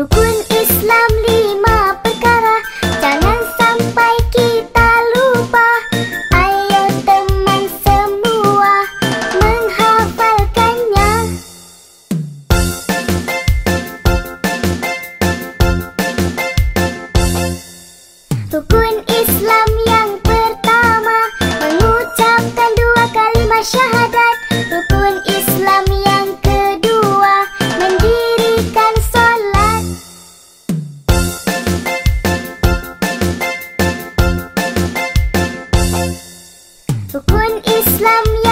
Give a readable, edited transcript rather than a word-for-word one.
Rukun Islam 5 perkara, jangan sampai kita lupa. Ayo teman semua menghafalkannya. Rukun Islam yang pertama, mengucapkan 2 kalimat syahadat. Rukun Islam yang kedua, mendirikan solat. Rukun Islam